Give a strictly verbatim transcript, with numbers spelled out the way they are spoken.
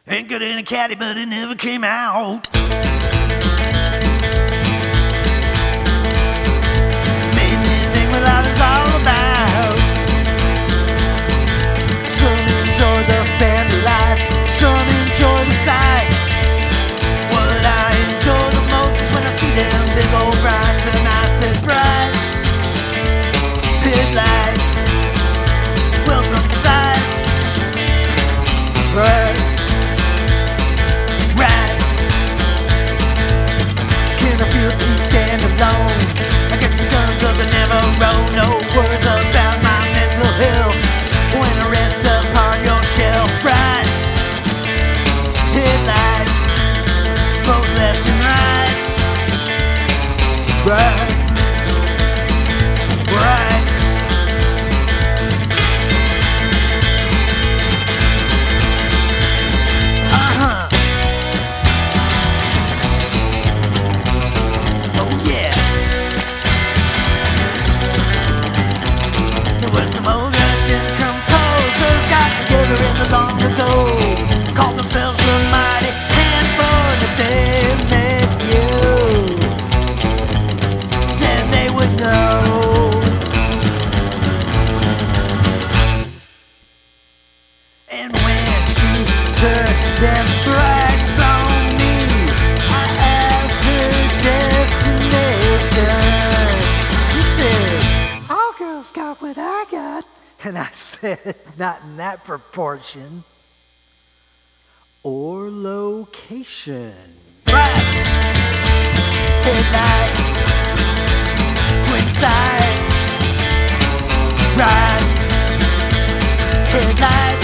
Ain't good in a caddy, but it never came out. Made me think what life is all about. Some enjoy the family life, some enjoy the sights. What I enjoy the most is when I see them big old brights, and I said brights, headlights, welcome sights, brights. Alone. I get some guns up and never roll. No worries about my mental health when I rest upon your shelf. Brights, headlights, both left and rights. Brights, brights. Uh-huh. Long ago, called themselves the mighty handful. If they met you, then they would know. And when she turned them brights on me, I asked her destination. She said, all girls got what I got. And I said, not in that proportion. Or location. Brights, headlights, twin sides. Brights, headlights.